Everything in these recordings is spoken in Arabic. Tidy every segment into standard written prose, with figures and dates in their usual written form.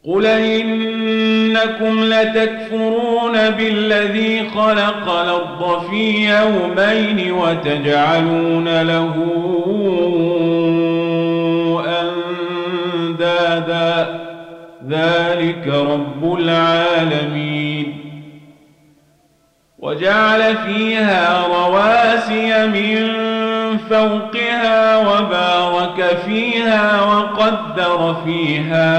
قل إنكم لتكفرون بالذي خلق الأرض في يومين وتجعلون له أندادا ذلك رب العالمين. وجعل فيها رواسي من فوقها وبارك فيها وقدر فيها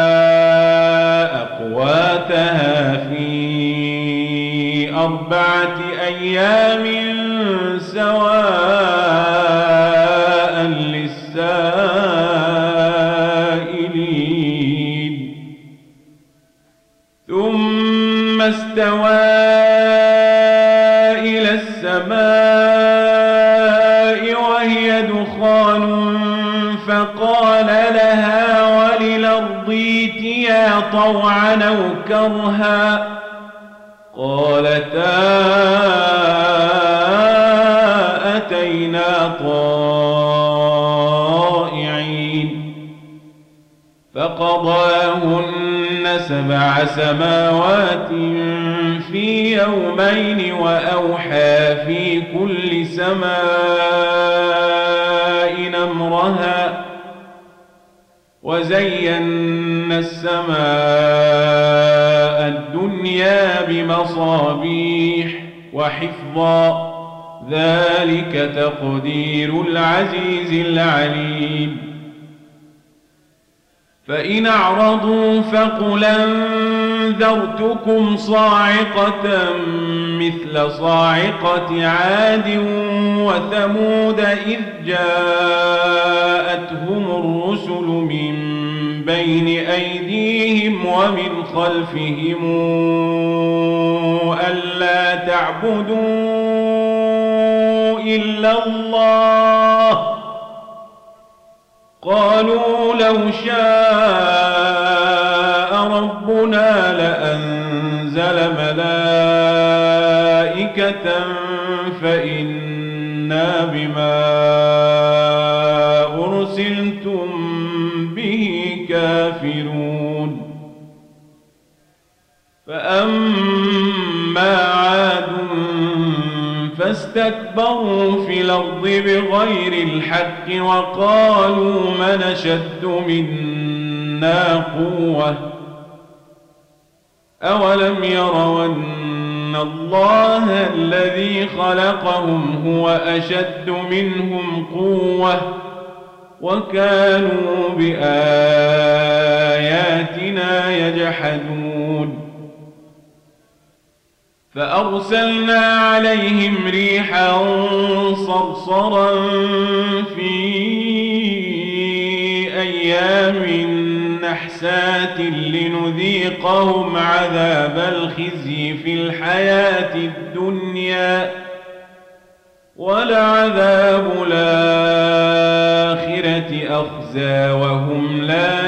أقواتها في 4 أيام سواء للسائلين. ثم استوى إلى السماء وهي دخان فقال لها وللأرض ائتيا طوعا أو كرها قالتا أتينا طائعين. فقضاهن 7 سماوات في يومين وأوحى في كل سماء أمرها وزينا السماء الدنيا بمصابيح وحفظا ذلك تقدير العزيز العليم. فإن أعرضوا فقل أنذرتكم صاعقة مثل صاعقة عاد وثمود إذ جاءتهم الرسل من بين أيديهم ومن خلفهم ألا تعبدوا إلا الله قالوا لو شاء ربنا لأنزل ملائكة فإنا بما أرسلتم به كافرون. فأما عاد فاستكبروا في الأرض بغير الحق وقالوا من أشد منا قوة أولم يروا أن الله الذي خلقهم هو أشد منهم قوة وكانوا بآياتنا يجحدون. فأرسلنا عليهم ريحا صرصرا في أيام نحسات لنذيقهم عذاب الخزي في الحياة الدنيا ولعذاب الآخرة أخزى وهم لا